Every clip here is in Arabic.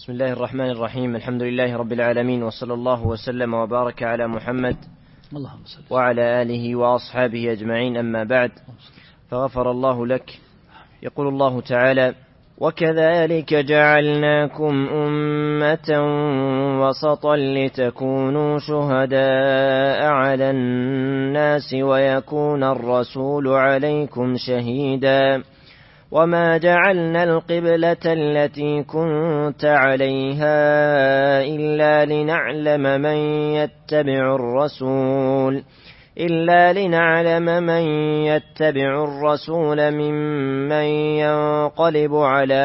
بسم الله الرحمن الرحيم. الحمد لله رب العالمين، وصلى الله وسلم وبارك على محمد وعلى آله وأصحابه أجمعين، أما بعد، فغفر الله لك. يقول الله تعالى: وكذلك جعلناكم أمة وسطا لتكونوا شهداء على الناس ويكون الرسول عليكم شهيدا، وما جعلنا القبلة التي كنت عليها إلا لنعلم من يتبع الرسول ممن ينقلب على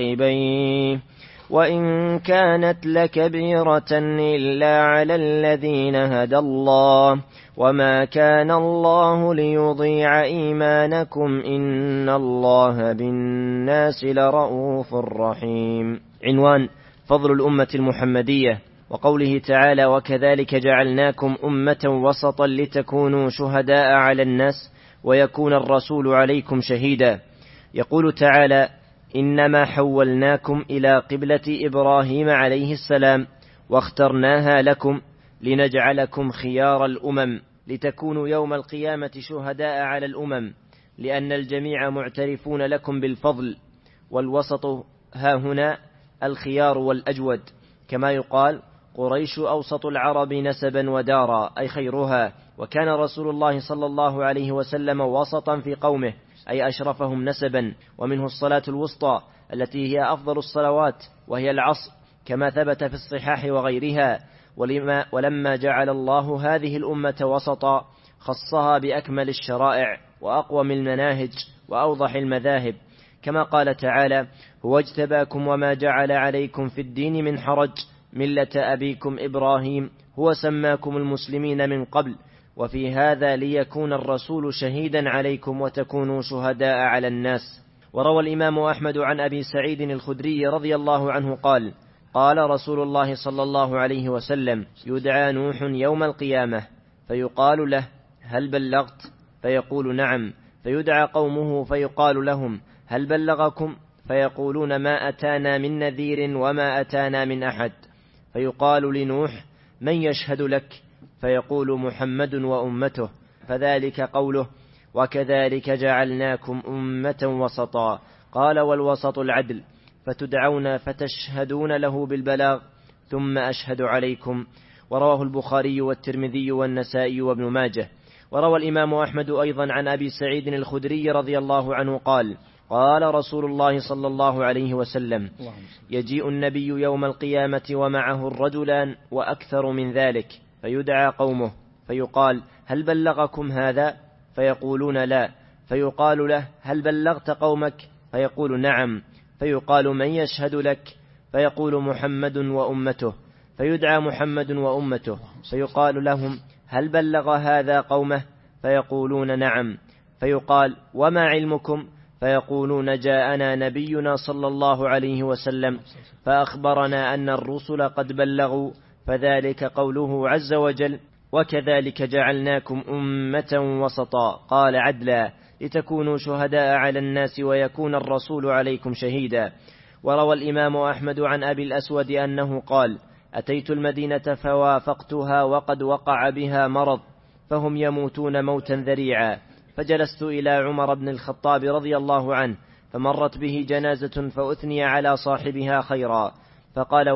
عقبيه، وإن كانت لكبيرة إلا على الذين هدى الله، وما كان الله ليضيع إيمانكم إن الله بالناس لرؤوف رحيم. عنوان: فضل الأمة المحمدية. وقوله تعالى: وكذلك جعلناكم أمة وسطا لتكونوا شهداء على الناس ويكون الرسول عليكم شهيدا. يقول تعالى: إنما حولناكم إلى قبلة إبراهيم عليه السلام واخترناها لكم لنجعلكم خيار الأمم لتكونوا يوم القيامة شهداء على الأمم، لأن الجميع معترفون لكم بالفضل، والوسط ها هنا الخيار والأجود، كما يقال: قريش أوسط العرب نسبا ودارا، أي خيرها. وكان رسول الله صلى الله عليه وسلم وسطا في قومه، أي أشرفهم نسبا، ومنه الصلاة الوسطى التي هي أفضل الصلوات وهي العصر، كما ثبت في الصحاح وغيرها. ولما جعل الله هذه الأمة وسطا خصها بأكمل الشرائع وأقوم المناهج وأوضح المذاهب، كما قال تعالى: هو اجتباكم وما جعل عليكم في الدين من حرج ملة أبيكم إبراهيم هو سماكم المسلمين من قبل وفي هذا ليكون الرسول شهيدا عليكم وتكونوا شهداء على الناس. وروى الإمام أحمد عن أبي سعيد الخدري رضي الله عنه قال: قال رسول الله صلى الله عليه وسلم: يدعى نوح يوم القيامة فيقال له: هل بلغت؟ فيقول: نعم. فيدعى قومه فيقال لهم: هل بلغكم؟ فيقولون: ما أتانا من نذير وما أتانا من أحد. فيقال لنوح: من يشهد لك؟ فيقول: محمد وأمته. فذلك قوله: وكذلك جعلناكم أمة وسطا. قال: والوسط العدل، فتدعون فتشهدون له بالبلاغ ثم أشهد عليكم. ورواه البخاري والترمذي والنسائي وابن ماجه. وروى الإمام أحمد أيضا عن أبي سعيد الخدري رضي الله عنه قال: قال رسول الله صلى الله عليه وسلم: يجيء النبي يوم القيامة ومعه الرجلان وأكثر من ذلك، فيدعى قومه فيقال: هل بلغكم هذا؟ فيقولون: لا. فيقال له: هل بلغت قومك؟ فيقول: نعم. فيقال: من يشهد لك؟ فيقول: محمد وأمته. فيدعى محمد وأمته، فيقال لهم: هل بلغ هذا قومه؟ فيقولون: نعم. فيقال: وما علمكم؟ فيقولون: جاءنا نبينا صلى الله عليه وسلم فأخبرنا أن الرسل قد بلغوا. فذلك قوله عز وجل: وكذلك جعلناكم أمة وسطا، قال: عدلا، لتكونوا شهداء على الناس ويكون الرسول عليكم شهيدا. وروى الإمام أحمد عن أبي الأسود أنه قال: أتيت المدينة فوافقتها وقد وقع بها مرض فهم يموتون موتا ذريعا، فجلست إلى عمر بن الخطاب رضي الله عنه، فمرت به جنازة فأثني على صاحبها خيرا، فقال: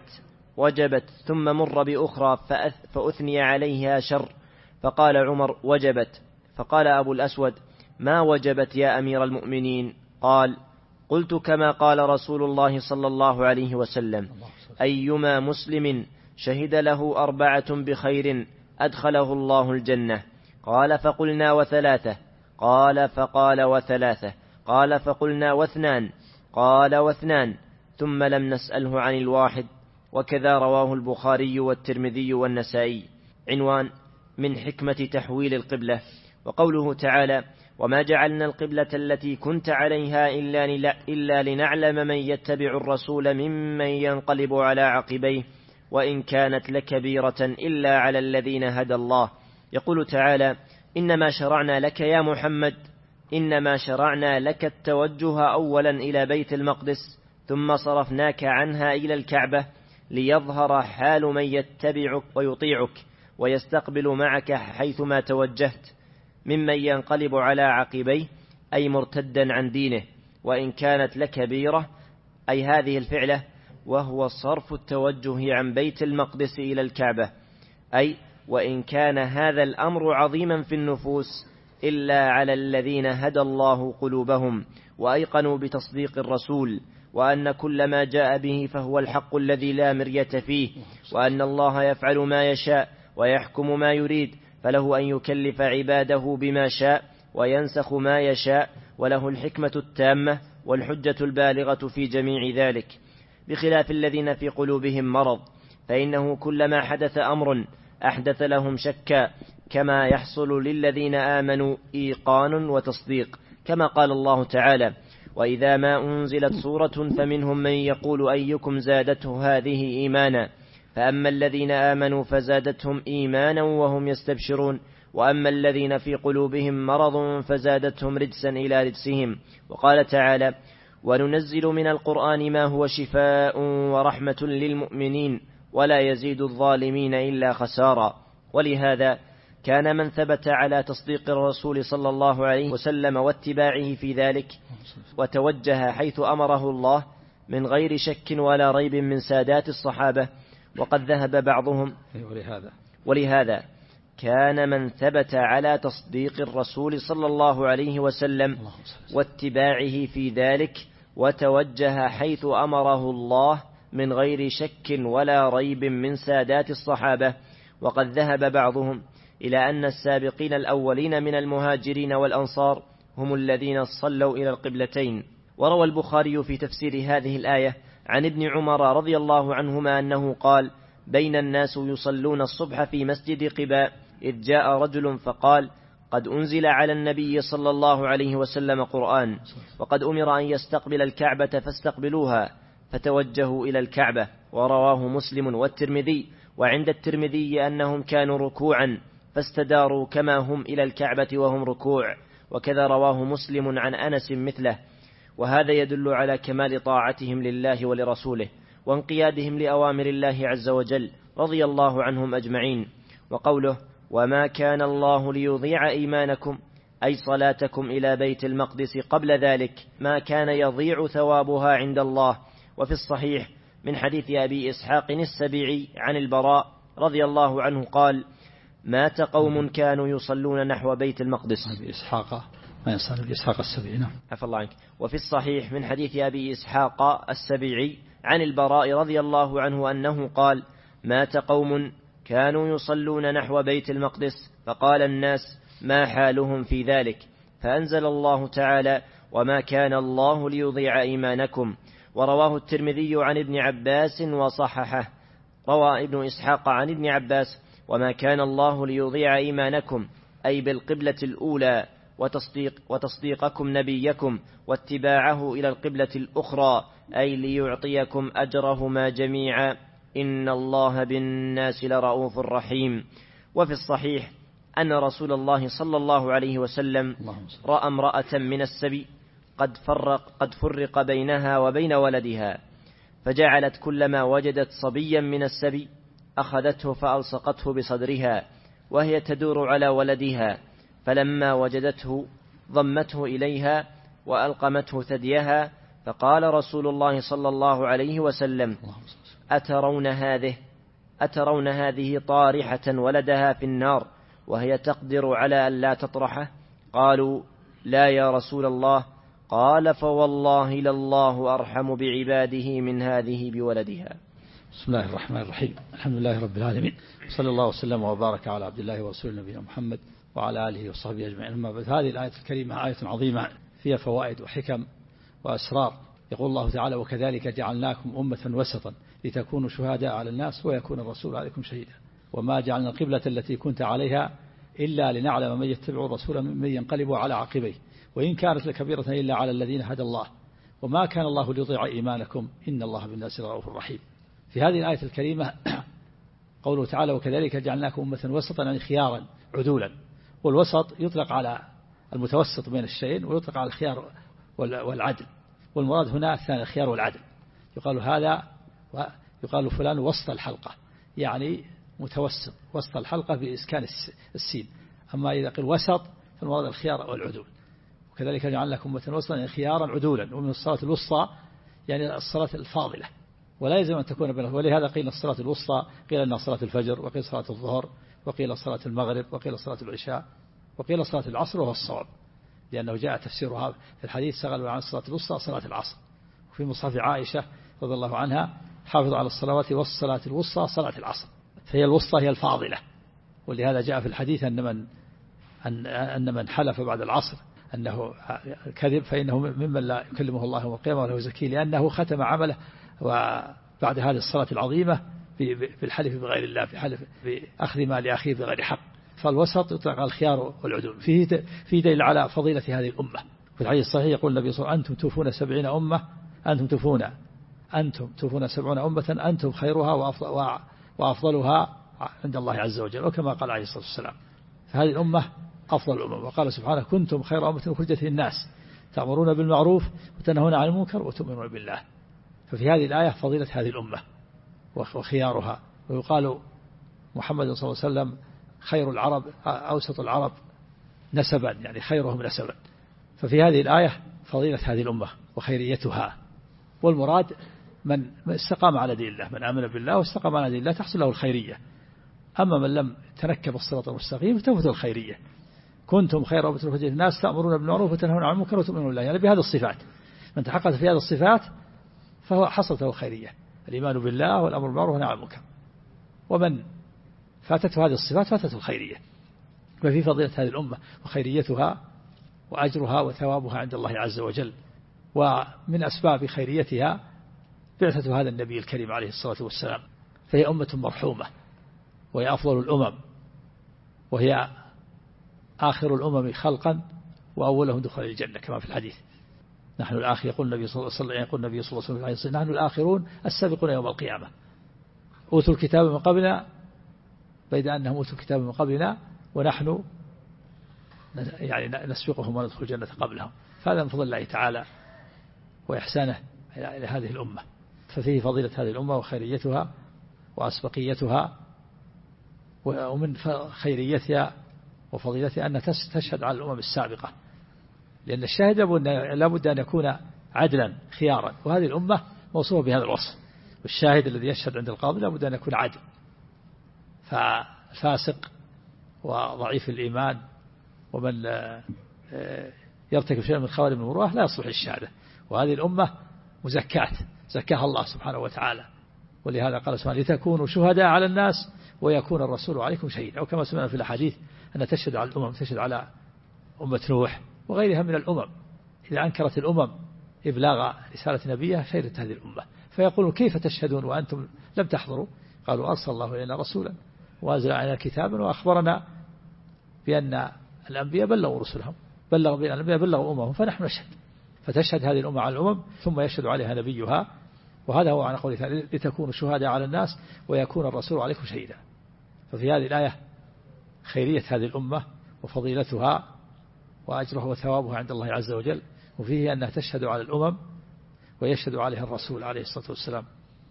وجبت. ثم مر بأخرى فأثني عليها شر، فقال عمر: وجبت. فقال أبو الأسود: ما وجبت يا أمير المؤمنين؟ قال: قلت كما قال رسول الله صلى الله عليه وسلم: أيما مسلم شهد له 4 بخير أدخله الله الجنة. قال: فقلنا: وثلاثة؟ قال: فقال: وثلاثة. قال: فقلنا: واثنان؟ قال: واثنان. ثم لم نسأله عن الواحد. وكذا رواه البخاري والترمذي والنسائي. عنوان: من حكمة تحويل القبلة. وقوله تعالى: وما جعلنا القبلة التي كنت عليها إلا لنعلم من يتبع الرسول ممن ينقلب على عقبيه، وإن كانت لكبيرة إلا على الذين هدى الله. يقول تعالى: إنما شرعنا لك يا محمد، إنما شرعنا لك التوجه أولا إلى بيت المقدس، ثم صرفناك عنها إلى الكعبة ليظهر حال من يتبعك ويطيعك ويستقبل معك حيثما توجهت ممن ينقلب على عقبيه أي مرتدا عن دينه، وإن كانت لكبيرة أي هذه الفعلة، وهو صرف التوجه عن بيت المقدس إلى الكعبة، أي وإن كان هذا الأمر عظيما في النفوس إلا على الذين هدى الله قلوبهم وأيقنوا بتصديق الرسول، وأن كل ما جاء به فهو الحق الذي لا مرية فيه، وأن الله يفعل ما يشاء ويحكم ما يريد، فله أن يكلف عباده بما شاء وينسخ ما يشاء، وله الحكمة التامة والحجة البالغة في جميع ذلك، بخلاف الذين في قلوبهم مرض، فإنه كلما حدث أمر أحدث لهم شكا، كما يحصل للذين آمنوا إيقان وتصديق، كما قال الله تعالى: وإذا ما أنزلت سورة فمنهم من يقول أيكم زادته هذه إيمانا، فأما الذين آمنوا فزادتهم إيمانا وهم يستبشرون، وأما الذين في قلوبهم مرض فزادتهم رجسا إلى رجسهم. وقال تعالى: وننزل من القرآن ما هو شفاء ورحمة للمؤمنين ولا يزيد الظالمين إلا خسارا. ولهذا كان من ثبت على تصديق الرسول صلى الله عليه وسلم واتباعه في ذلك وتوجه حيث أمره الله من غير شك ولا ريب من سادات الصحابة، وقد ذهب بعضهم. ولهذا كان من ثبت على تصديق الرسول صلى الله عليه وسلم واتباعه في ذلك وتوجه حيث أمره الله من غير شك ولا ريب من سادات الصحابة، وقد ذهب بعضهم إلى أن السابقين الأولين من المهاجرين والأنصار هم الذين صلوا إلى القبلتين. وروى البخاري في تفسير هذه الآية عن ابن عمر رضي الله عنهما أنه قال: بين الناس يصلون الصبح في مسجد قباء إذ جاء رجل فقال: قد أنزل على النبي صلى الله عليه وسلم قرآن، وقد أمر أن يستقبل الكعبة فاستقبلوها، فتوجهوا إلى الكعبة. ورواه مسلم والترمذي، وعند الترمذي أنهم كانوا ركوعا فاستداروا كما هم إلى الكعبة وهم ركوع، وكذا رواه مسلم عن أنس مثله. وهذا يدل على كمال طاعتهم لله ولرسوله وانقيادهم لأوامر الله عز وجل رضي الله عنهم أجمعين. وقوله: وما كان الله ليضيع إيمانكم أي صلاتكم إلى بيت المقدس قبل ذلك ما كان يضيع ثوابها عند الله. وفي الصحيح من حديث أبي إسحاق السبيعي عن البراء رضي الله عنه قال: مات قوم كانوا يصلون نحو بيت المقدس. أبي إسحاق ما يصل أبي إسحاق السبيعي. نعم. عفى الله عنك. وفي الصحيح من حديث أبي إسحاق السبيعي عن البراء رضي الله عنه أنه قال: مات قوم كانوا يصلون نحو بيت المقدس، فقال الناس: ما حالهم في ذلك؟ فأنزل الله تعالى: وما كان الله ليضيع إيمانكم. ورواه الترمذي عن ابن عباس وصححه. روى ابن إسحاق عن ابن عباس: وما كان الله ليضيع إيمانكم أي بالقبلة الأولى وتصديقكم نبيكم واتباعه إلى القبلة الأخرى، أي ليعطيكم أجرهما جميعا، إن الله بالناس لرؤوف رحيم. وفي الصحيح أن رسول الله صلى الله عليه وسلم رأى امرأة من السبي قد فرق بينها وبين ولدها، فجعلت كلما وجدت صبيا من السبي أخذته فألصقته بصدرها وهي تدور على ولدها، فلما وجدته ضمته إليها وألقمته ثديها، فقال رسول الله صلى الله عليه وسلم: أترون هذه طارحة ولدها في النار وهي تقدر على أن لا تطرحه؟ قالوا: لا يا رسول الله. قال: فوالله لله أرحم بعباده من هذه بولدها. بسم الله الرحمن الرحيم. الحمد لله رب العالمين، صلى الله وسلم وبارك على عبد الله ورسوله نبينا محمد وعلى آله وصحبه أجمعين. أما بعد، هذه الآية الكريمة آية عظيمة فيها فوائد وحكم وأسرار. يقول الله تعالى: وكذلك جعلناكم أمة وسطا لتكونوا شهداء على الناس ويكون الرسول عليكم شهيدا وما جعلنا القبلة التي كنت عليها إلا لنعلم من يتبع الرسول ممن ينقلب على عقبيه وإن كانت لكبيرة إلا على الذين هدى الله وما كان الله ليضيع إيمانكم إن الله بالناس لرؤوف رحيم. في هذه الآية الكريمة قوله تعالى: وكذلك جعلناكم أمة وسطا، يعني خيارا عدولا. والوسط يطلق على المتوسط بين الشيئين ويطلق على الخيار والعدل، والمراد هنا الثاني الخيار والعدل. يقال هذا، يقال فلان وسط الحلقة، يعني متوسط، وسط الحلقة بإسكان السين. أما إذا قيل وسط فالمراد الخيار والعدول. وكذلك جعل لكم أمة وسطا خيارا عدولا. ومن الصلاة الوسطى يعني الصلاة الفاضلة، ولا يلزم أن تكون بينها. ولهذا قيل الصلاة الوسطى، قيل أنها صلاة الفجر، وقيل صلاة الظهر، وقيل صلاة المغرب، وقيل صلاة العشاء، وقيل صلاة العصر، وهو الصواب، لأنه جاء تفسيرها في الحديث شغلوا عن الصلاة الوسطى صلاة العصر. وفي مصحف عائشة رضي الله عنها حافظوا على الصلوات والصلاة الوسطى صلاة العصر، فهي الوسطى هي الفاضلة. ولهذا جاء في الحديث أن من حلف بعد العصر أنه كذب فإنه ممن لا يكلمه الله يوم القيامة ولا يزكيه، لأنه ختم عمله وبعد هذه الصلاة العظيمة بالحلف بغير الله، بأخذ مال أخيه بغير حق. فالوسط يطلق الخيار والعدول. فيه دليل على فضيلة هذه الأمة. في الحديث الصحيح يقول النبي صلى الله عليه وسلم: أنتم توفون 70 أمة، أنتم توفون 70 أمة، أنتم خيرها وأفضلها عند الله عز وجل، وكما قال عليه الصلاة والسلام. فهذه الأمة أفضل الأمم. وقال سبحانه: كنتم خير أمة أخرجت للناس تأمرون بالمعروف وتنهون عن المنكر وتؤمنون بالله. ففي هذه الآية فضيلة هذه الأمة وخيارها. ويقال محمد صلى الله عليه وسلم خير العرب، أوسط العرب نسبا، يعني خيرهم نسبا. ففي هذه الآية فضيلة هذه الأمة وخيريتها. والمراد من استقام على دين الله، من آمن بالله واستقام على دين الله تحصل له الخيرية. أما من لم تنكب الصراط المستقيم تفوت الخيرية. كنتم خير أمة أخرجت للناس تأمرون بالمعروف وتنهون عن المنكر وتؤمنون بالله، يعني بهذه الصفات. من تحقق في هذه الصفات فهو حصلت له الخيرية، الإيمان بالله والأمر بالمعروف والنهي عن المنكر. ومن فاتته هذه الصفات فاتته الخيرية. وفي فضيلة هذه الأمة وخيريتها وأجرها وثوابها عند الله عز وجل. ومن أسباب خيريتها بعثة هذا النبي الكريم عليه الصلاة والسلام. فهي أمة مرحومة، وهي أفضل الأمم، وهي آخر الأمم خلقا وأولهم دخول الجنة كما في الحديث. نحن الآخر، يقول النبي صلى الله عليه وسلم: نحن الآخرون السابقون يوم القيامة، أوتوا الكتاب من قبلنا، بيد أنهم أوتوا الكتاب من قبلنا ونحن يعني نسبقهم وندخل الجنة قبلهم. فهذا من فضل الله تعالى وإحسانه إلى هذه الأمة. ففيه فضيلة هذه الأمة وخيريتها وأسبقيتها. ومن خيريتها وفضيلتها أن تشهد على الأمم السابقة، لأن الشاهد لابد أن يكون عدلا خيارا، وهذه الأمة موصوفة بهذا الوصف. والشاهد الذي يشهد عند القاضي لابد أن يكون عدل. ففاسق وضعيف الإيمان ومن يرتكب شيئا من خوارم المروءة لا يصلح الشهادة. وهذه الأمة مزكاة زكاها الله سبحانه وتعالى. ولهذا قال سبحانه: لتكونوا شهداء على الناس ويكون الرسول عليكم شهيدا. أو كما سمعنا في الحديث أن تشهد على الأمم، تشهد على أمة نوح وغيرها من الأمم. إذا أنكرت الأمم إبلاغ رسالة نبيها شهدت هذه الأمة. فيقولون: كيف تشهدون وأنتم لم تحضروا؟ قالوا: أرسل الله إلينا رسولا وأنزل علينا كتابا وأخبرنا بأن الأنبياء بلغوا رسلهم، بأن الأنبياء بلغوا أمهم، فنحن نشهد. فتشهد هذه الأمة على الأمم ثم يشهد عليها نبيها. وهذا هو عن قوله تعالى: لتكونوا شهداء على الناس ويكون الرسول عليكم شهيدا. ففي هذه الآية خيرية هذه الأمة وفضيلتها وأجرها وثوابها عند الله عز وجل. وفيه أنها تشهد على الأمم ويشهد عليها الرسول عليه الصلاة والسلام.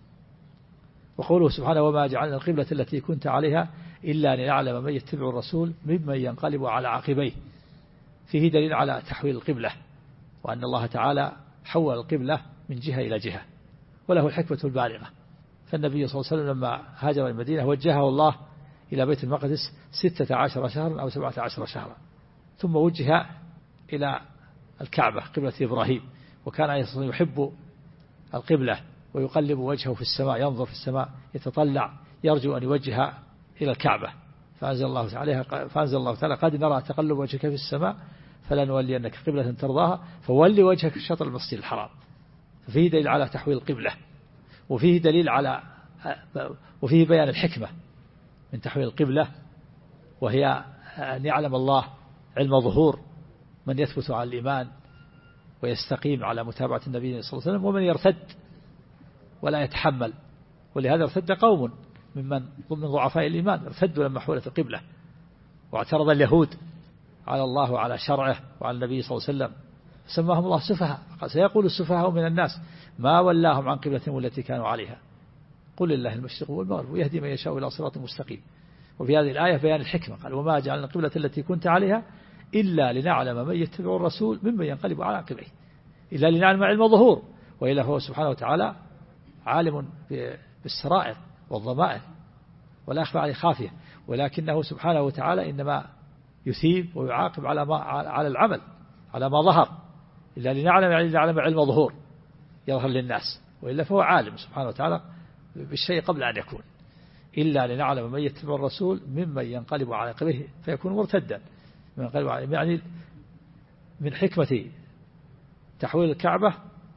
وقوله سبحانه: وما جعلنا القبلة التي كنت عليها إلا أن يعلم من يتبع الرسول ممن ينقلب على عقبيه. فيه دليل على تحويل القبلة، وأن الله تعالى حول القبلة من جهة إلى جهة، وله الحكمة البالغة. فالنبي صلى الله عليه وسلم لما هاجر المدينة وجهه الله إلى بيت المقدس 16 شهرا أو 17 شهرا، ثم وجه إلى الكعبة قبلة إبراهيم. وكان عليه الصلاة والسلام يحب القبلة ويقلب وجهه في السماء، ينظر في السماء يتطلع يرجو أن يوجه إلى الكعبة. فأنزل الله تعالى: قد نرى تقلب وجهك في السماء فلنولينك قبلة ترضاها فولي وجهك شطر المسجد الحرام. ففيه دليل على تحويل القبلة، وفيه دليل على وفيه بيان الحكمة من تحويل القبلة، وهي أن يعلم الله علم ظهور من يثبت على الإيمان ويستقيم على متابعة النبي صلى الله عليه وسلم، ومن يرتد ولا يتحمل. ولهذا ارتد قوم من ضعفاء الإيمان، ارتدوا لما حولت القبلة، واعترض اليهود على الله وعلى شرعه وعلى النبي صلى الله عليه وسلم، سماهم الله سفهاء. قال: سيقول السفهاء من الناس ما ولاهم عن قبلتهم التي كانوا عليها قل لله المشرق والمغرب ويهدي من يشاء إلى صراط مستقيم. وفي هذه الآية بيان الحكمة قال وما جعلنا القبلة التي كنت عليها إلا لنعلم من يتبع الرسول ممن ينقلب على عقبيه، إلا لنعلم علم ظهور، وإلا هو سبحانه وتعالى عالم بالسرائر والضمائر ولا يخفى عليه خافية، ولكنه سبحانه وتعالى إنما يثيب ويعاقب على العمل على ما ظهر، إلا لنعلم علم ظهور يظهر للناس، وإلا فهو عالم سبحانه وتعالى بالشيء قبل أن يكون، إلا لنعلم من يتبع الرسول ممن ينقلب على عقبيه فيكون مرتدا. يعني من حكمة تحويل الكعبة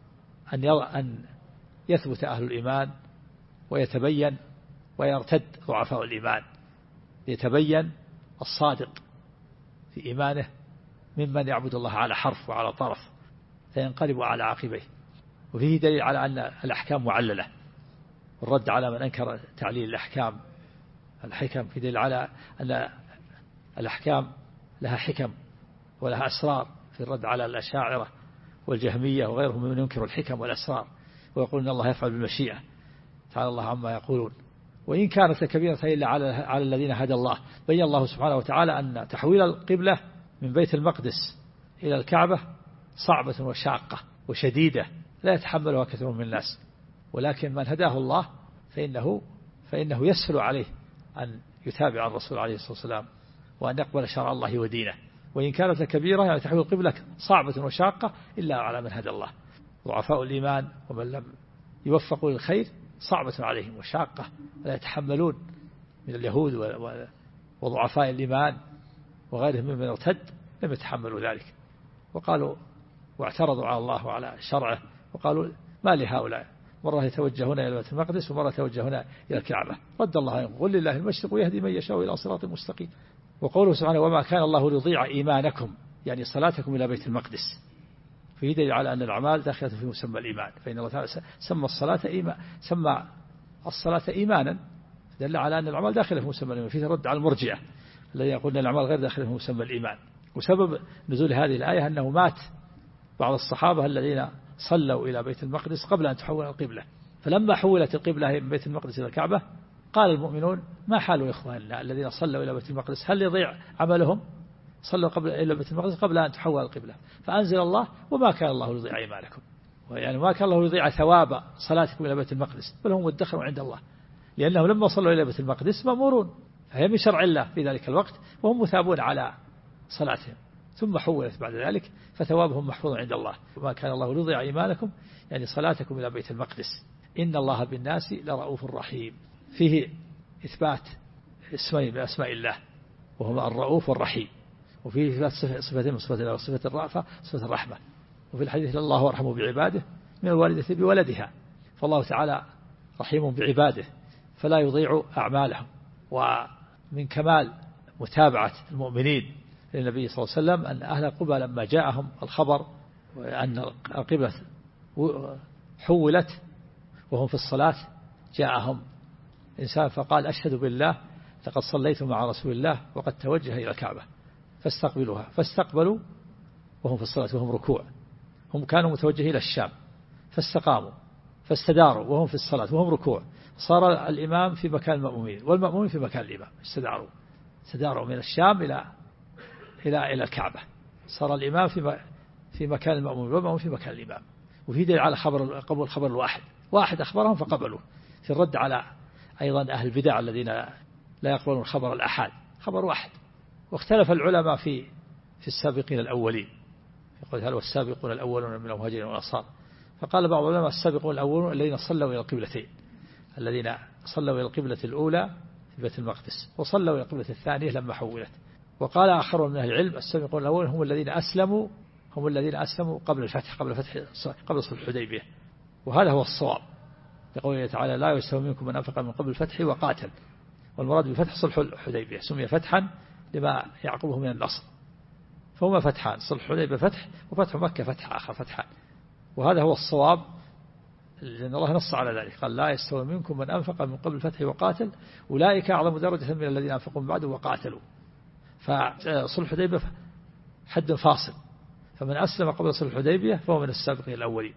أن يثبت أهل الإيمان ويتبين ويرتد ضعفاء الإيمان، يتبين الصادق في إيمانه ممن يعبد الله على حرف وعلى طرف فينقلب على عقبيه. وفيه دليل على أن الأحكام معللة، والرد على من أنكر تعليل الأحكام الحكم في دليل على أن الأحكام لها حكم ولها أسرار، في الرد على الأشاعرة والجهمية وغيرهم من ينكر الحكم والأسرار ويقول أن الله يفعل بالمشيئة، تعالى الله عما يقولون. وإن كانت كبيرة إلا على الذين هدى الله، بين الله سبحانه وتعالى أن تحويل القبلة من بيت المقدس إلى الكعبة صعبة وشاقة وشديدة لا يتحملها كثير من الناس، ولكن من هداه الله فإنه يسهل عليه أن يتابع الرسول عليه الصلاة والسلام وأن يقبل شرع الله ودينه. وإن كانت كبيرة يعني تحويل القبلة صعبة وشاقة إلا على من هدى الله. ضعفاء الإيمان ومن لم يوفقوا للخير صعبة عليهم وشاقة لا يتحملون من اليهود وضعفاء الإيمان وغيرهم ممن ارتد لم يتحملوا ذلك، وقالوا واعترضوا على الله وعلى شرعه وقالوا ما لهؤلاء مرة يتوجهون إلى بيت المقدس ومرة يتوجهون إلى الكعبة. رد الله عليهم قل لله المشرق ويهدي من يشاء إلى صراط مستقيم. وقوله سبحانه وما كان الله ليضيع إيمانكم يعني صلاتكم إلى بيت المقدس، فيه دليل على أن الأعمال داخلة في مسمى الإيمان، فإن الله تعالى سمى الصلاة إيمانا، دل على أن الأعمال داخلة في مسمى الإيمان. فيه رد على المرجئة الذين يقولون الأعمال غير داخلة في مسمى الإيمان. وسبب نزول هذه الآية أنه مات بعض الصحابة الذين صلوا إلى بيت المقدس قبل أن تحول القبلة، فلما حولت القبلة من بيت المقدس إلى الكعبة قال المؤمنون ما حال إخواننا الذين صلوا إلى بيت المقدس هل يضيع عملهم؟ صلوا إلى بيت المقدس قبل أن تحول القبلة، فأنزل الله وما كان الله ليضيع إيمانكم، يعني ما كان الله يضيع ثواب صلاتكم إلى بيت المقدس بل هم مدخرون عند الله، لأنهم لما صلوا إلى بيت المقدس مأمورون فهي من شرع الله في ذلك الوقت وهم مثابون على صلاتهم، ثم حولت بعد ذلك فثوابهم محفوظ عند الله. وما كان الله ليضيع إيمانكم يعني صلاتكم إلى بيت المقدس إن الله بالناس لرؤوف رحيم. فيه إثبات اسمين من أسماء الله وهما الرؤوف والرحيم، وفيه إثبات صفتين من صفات الله وصفة الرأفة صفة الرحمة. وفي الحديث الله أرحم بعباده من الوالدة بولدها، فالله تعالى رحيم بعباده فلا يضيع أعمالهم. ومن كمال متابعة المؤمنين للنبي صلى الله عليه وسلم أن أهل قبى لما جاءهم الخبر أن القبلة حولت وهم في الصلاة جاءهم إنسان فقال أشهد بالله لقد صليت مع رسول الله وقد توجه إلى الكعبة فاستقبلوها، فاستقبلوا وهم في الصلاة وهم ركوع، هم كانوا متوجهين إلى الشام فاستقاموا فاستداروا وهم في الصلاة وهم ركوع، صار الإمام في مكان المأمومين والمأمومين في مكان الإمام، استداروا من الشام إلى الكعبة، صار الإمام في مكان المأمومين والمأمومين في مكان الإمام. وفي دليل على قبول خبر واحد أخبرهم فقبلوا، في الرد على أيضا أهل البدع الذين لا يقبلون خبر الأحاد، خبر واحد. واختلف العلماء في السابقين الأولين، يقول هل هو السابقون الأولون من المهاجرين والأنصار؟ فقال بعض العلماء السابقون الأولون الذين صلوا إلى القبلتين، الذين صلوا إلى القبلة الأولى في بيت المقدس وصلوا إلى القبلة الثانية لما حولت. وقال آخر من أهل العلم السابقون الأولون هم الذين أسلموا قبل صلح الحديبية، وهذا هو الصواب، يقول تعالى لا يستوي منكم من أنفق من قبل الفتح وقاتل، والمراد بالفتح صلح الحديبية سمي فتحا لما يعقبه من النصر، فهما فتحان، صلح الحديبية فتح وفتح مكة فتح آخر فتحان، وهذا هو الصواب لأن الله نص على ذلك قال لا يستوي منكم من أنفق من قبل الفتح وقاتل أولئك أعظم درجة من الذين أنفقوا من بعد وقاتلوا. فصلح الحديبية حد فاصل، فمن أسلم قبل صلح الحديبية فهو من السابقين الأولين،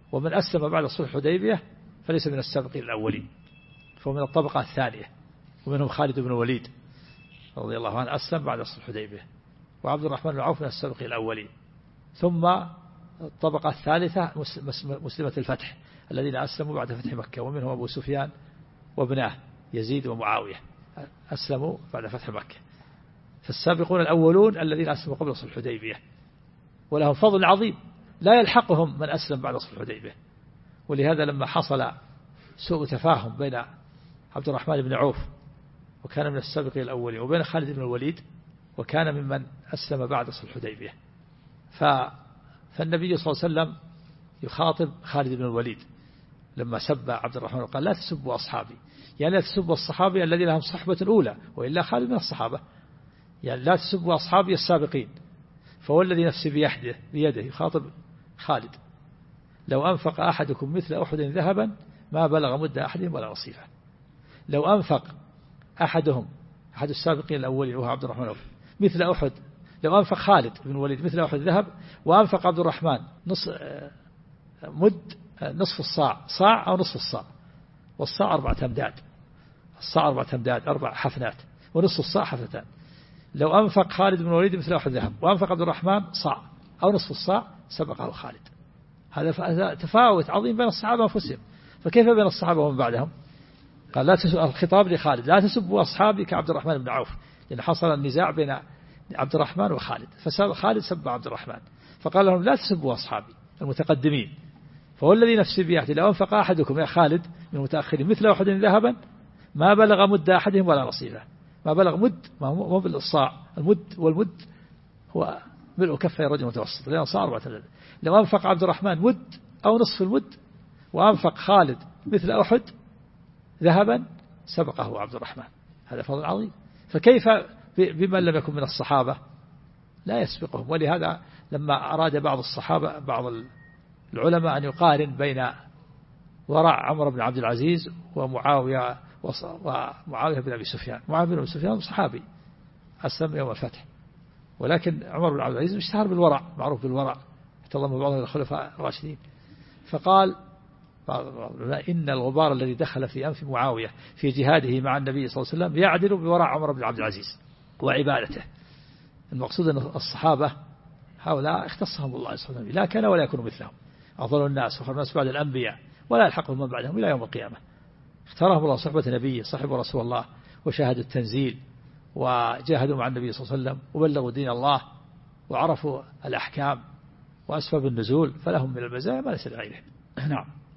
ومن أسلم بعد صلح الحديبية فليس من السابقين الأولين، فهو من الطبقة الثانية، ومنهم خالد بن الوليد رضي الله عنه أسلم بعد صلح الحديبية، وعبد الرحمن بن عوف من السابقين الأولين. ثم الطبقة الثالثة مسلمة الفتح الذين أسلموا بعد فتح مكة، ومنهم أبو سفيان وابناه يزيد ومعاوية أسلموا بعد فتح مكة. فالسابقون الأولون الذين أسلموا قبل صلح الحديبية، ولهم فضل عظيم لا يلحقهم من أسلم بعد صلح الحديبية. ولهذا لما حصل سوء تفاهم بين عبد الرحمن بن عوف وكان من السابقين الأولين وبين خالد بن الوليد وكان ممن أسلم بعد صلح الحديبية، فالنبي صلى الله عليه وسلم يخاطب خالد بن الوليد لما سب عبد الرحمن وقال لا تسبوا أصحابي، يعني لا تسبوا الصحابي الذين لهم صحبة أولى، وإلا خالد من الصحابة، يعني لا تسبوا أصحابي السابقين. فهو الذي نفسي بيده يخاطب خالد: لو أنفق أحدكم مثل أحد ذهبا ما بلغ مد أحدهم ولا نصيفه. لو أنفق أحد السابقين الأولين وهو عبد الرحمن مثل أحد، لو أنفق خالد بن الوليد مثل أحد ذهب، وأنفق عبد الرحمن نصف الصاع، صاع أو نصف الصاع، والصاع 4 أمداد، الصاع 4 أمداد 4 حفنات، ونصف الصاع حفنتان. لو أنفق خالد بن الوليد مثل أحد ذهب وأنفق عبد الرحمن صاع أو نصف الصاع سبقه خالد. هذا تفاوت عظيم بين الصحابة أنفسهم، فكيف بين الصحابة ومن بعدهم؟ قال لا الخطاب لخالد: لا تسبوا أصحابي كعبد الرحمن بن عوف، لأن حصل النزاع بين عبد الرحمن وخالد، فخالد سب عبد الرحمن، فقال لهم: لا تسبوا أصحابي المتقدمين، فهو الذي نفسي بيده لو أنفق أحدكم يا خالد من المتأخرين مثل أحد ذهبا ما بلغ مد أحدهم ولا نصيفه. ما بلغ مد، ما هو بالصاع، المد والمد هو ملء كفي رجل متوسط، لأنه صاع 4 أمداد. لو أنفق عبد الرحمن مد أو نصف المد وأنفق خالد مثل أحد ذهبا سبقه عبد الرحمن، هذا فضل عظيم. فكيف بمن لم يكن من الصحابة؟ لا يسبقهم. ولهذا لما أراد بعض الصحابة بعض العلماء أن يقارن بين ورع عمر بن عبد العزيز ومعاوية بن أبي سفيان، معاوية بن أبي سفيان صحابي أسلم يوم الفتح، ولكن عمر بن عبد العزيز اشتهر بالورع، معروف بالورع، احتضم بعض الخلفاء الراشدين. فقال إن الغبار الذي دخل في أنف معاوية في جهاده مع النبي صلى الله عليه وسلم يعدل بورع عمر بن عبد العزيز وعبادته. المقصود أن الصحابة هؤلاء اختصهم الله سبحانه وتعالى، لا كان ولا يكون مثلهم، أفضل الناس وخير الناس بعد الأنبياء، ولا يلحقهم من بعدهم إلى يوم القيامة. اختارهم الله صحبة نبيه، صحبوا رسول الله، وشاهدوا التنزيل، وجاهدوا مع النبي صلى الله عليه وسلم، وبلغوا دين الله، وعرفوا الأحكام وأسباب النزول، فلهم من المزايا ما ليس لغيرهم. نعم.